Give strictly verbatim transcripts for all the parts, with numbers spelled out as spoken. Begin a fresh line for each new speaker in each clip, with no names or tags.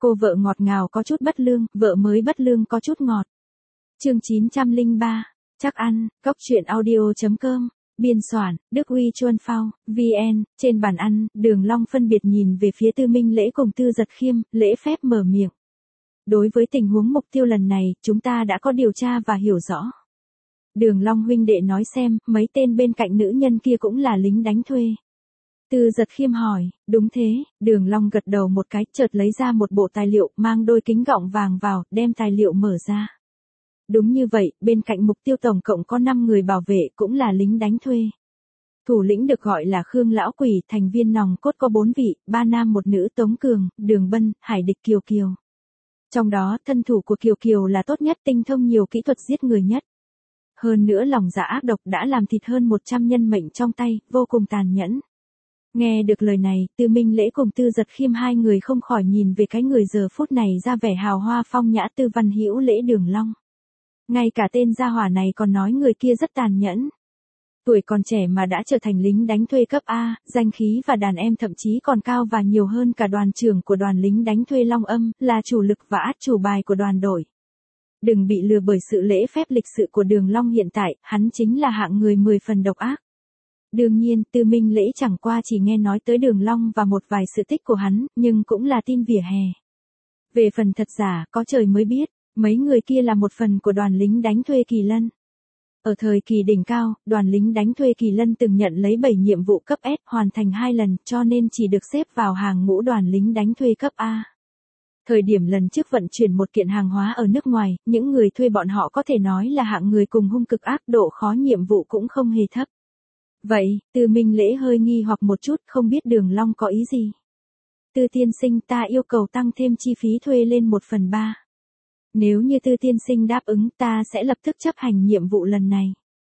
Cô vợ ngọt ngào có chút bất lương, vợ mới bất lương có chút ngọt. Chương chín trăm lẻ ba, chắc ăn, cốc truyện audio chấm com, biên soạn, Đức Huy Chuân Phao, vê en, trên bàn ăn, Đường Long phân biệt nhìn về phía Tư Minh Lễ cùng Tư Giật Khiêm, lễ phép mở miệng. Đối với tình huống mục tiêu lần này, chúng ta đã có điều tra và hiểu rõ. Đường Long huynh đệ nói xem, mấy tên bên cạnh nữ nhân kia cũng là lính đánh thuê. Tư Giật Khiêm hỏi, đúng thế, Đường Long gật đầu một cái, chợt lấy ra một bộ tài liệu, mang đôi kính gọng vàng vào, đem tài liệu mở ra. Đúng như vậy, bên cạnh mục tiêu tổng cộng có năm người bảo vệ, cũng là lính đánh thuê. Thủ lĩnh được gọi là Khương Lão Quỷ, thành viên nòng cốt có bốn vị, ba nam một nữ, Tống Cường, Đường Bân, Hải Địch, Kiều Kiều. Trong đó, thân thủ của Kiều Kiều là tốt nhất, tinh thông nhiều kỹ thuật giết người nhất. Hơn nữa lòng dạ ác độc đã làm thịt hơn một trăm nhân mệnh trong tay, vô cùng tàn nhẫn. Nghe được lời này, Tư Minh Lễ cùng Tư Giật Khiêm hai người không khỏi nhìn về cái người giờ phút này ra vẻ hào hoa phong nhã Tư Văn Hữu Lễ Đường Long. Ngay cả tên gia hỏa này còn nói người kia rất tàn nhẫn. Tuổi còn trẻ mà đã trở thành lính đánh thuê cấp A, danh khí và đàn em thậm chí còn cao và nhiều hơn cả đoàn trưởng của đoàn lính đánh thuê Long Âm, là chủ lực và át chủ bài của đoàn đội. Đừng bị lừa bởi sự lễ phép lịch sự của Đường Long hiện tại, hắn chính là hạng người mười phần độc ác. Đương nhiên, Tư Minh Lễ chẳng qua chỉ nghe nói tới Đường Long và một vài sự tích của hắn, nhưng cũng là tin vỉa hè. Về phần thật giả, có trời mới biết, mấy người kia là một phần của đoàn lính đánh thuê Kỳ Lân. Ở thời kỳ đỉnh cao, đoàn lính đánh thuê Kỳ Lân từng nhận lấy bảy nhiệm vụ cấp S, hoàn thành hai lần, cho nên chỉ được xếp vào hàng ngũ đoàn lính đánh thuê cấp A. Thời điểm lần trước vận chuyển một kiện hàng hóa ở nước ngoài, những người thuê bọn họ có thể nói là hạng người cùng hung cực ác, độ khó nhiệm vụ cũng không hề thấp. Vậy, Tư Minh Lễ hơi nghi hoặc một chút, không biết Đường Long có ý gì. Tư tiên sinh, ta yêu cầu tăng thêm chi phí thuê lên một phần ba. Nếu như Tư tiên sinh đáp ứng, ta sẽ lập tức chấp hành nhiệm vụ lần này.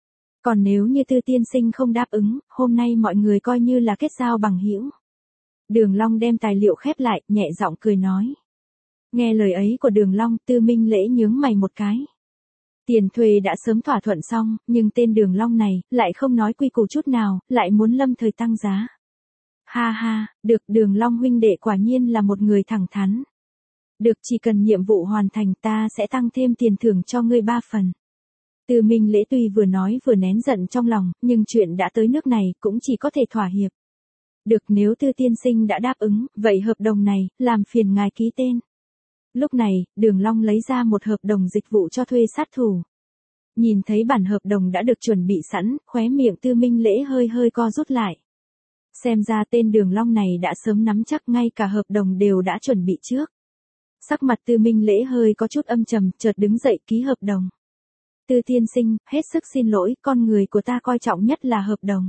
Còn nếu như Tư tiên sinh không đáp ứng, hôm nay mọi người coi như là kết giao bằng hữu. Đường Long đem tài liệu khép lại, nhẹ giọng cười nói. Nghe lời ấy của Đường Long, Tư Minh Lễ nhướng mày một cái. Tiền thuê đã sớm thỏa thuận xong, nhưng tên Đường Long này, lại không nói quy củ chút nào, lại muốn lâm thời tăng giá. Ha ha, được, Đường Long huynh đệ quả nhiên là một người thẳng thắn. Được, chỉ cần nhiệm vụ hoàn thành ta sẽ tăng thêm tiền thưởng cho ngươi ba phần. Tư Minh Lễ tuy vừa nói vừa nén giận trong lòng, nhưng chuyện đã tới nước này cũng chỉ có thể thỏa hiệp. Được, nếu Tư tiên sinh đã đáp ứng, vậy hợp đồng này, làm phiền ngài ký tên. Lúc này, Đường Long lấy ra một hợp đồng dịch vụ cho thuê sát thủ. Nhìn thấy bản hợp đồng đã được chuẩn bị sẵn, khóe miệng Tư Minh Lễ hơi hơi co rút lại. Xem ra tên Đường Long này đã sớm nắm chắc, ngay cả hợp đồng đều đã chuẩn bị trước. Sắc mặt Tư Minh Lễ hơi có chút âm trầm, chợt đứng dậy ký hợp đồng. Tư tiên sinh, hết sức xin lỗi, con người của ta coi trọng nhất là hợp đồng.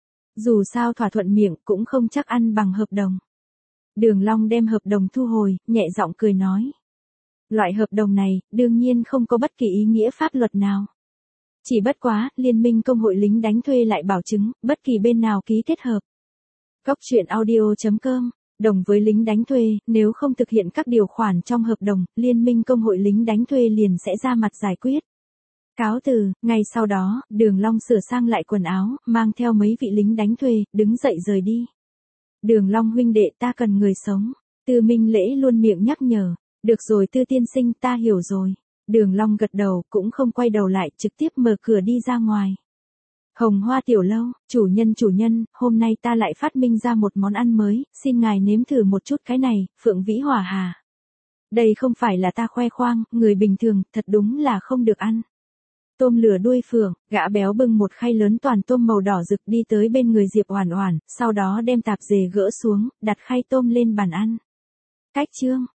Dù sao thỏa thuận miệng cũng không chắc ăn bằng hợp đồng. Đường Long đem hợp đồng thu hồi, nhẹ giọng cười nói. Loại hợp đồng này, đương nhiên không có bất kỳ ý nghĩa pháp luật nào. Chỉ bất quá, Liên minh Công hội lính đánh thuê lại bảo chứng, bất kỳ bên nào ký kết hợp. Cốc truyện audio chấm com, đồng với lính đánh thuê, nếu không thực hiện các điều khoản trong hợp đồng, Liên minh Công hội lính đánh thuê liền sẽ ra mặt giải quyết. Cáo từ, ngay sau đó, Đường Long sửa sang lại quần áo, mang theo mấy vị lính đánh thuê, đứng dậy rời đi. Đường Long huynh đệ, ta cần người sống. Tư Minh Lễ luôn miệng nhắc nhở. Được rồi Tư tiên sinh, ta hiểu rồi. Đường Long gật đầu, cũng không quay đầu lại, trực tiếp mở cửa đi ra ngoài. Hồng Hoa tiểu lâu, chủ nhân chủ nhân, hôm nay ta lại phát minh ra một món ăn mới, xin ngài nếm thử một chút cái này, Phượng Vĩ Hỏa Hà. Đây không phải là ta khoe khoang, người bình thường, thật đúng là không được ăn. Tôm lửa đuôi phượng, gã béo bưng một khay lớn toàn tôm màu đỏ rực đi tới bên người Diệp Oản Oản, sau đó đem tạp dề gỡ xuống, đặt khay tôm lên bàn ăn. Cách chương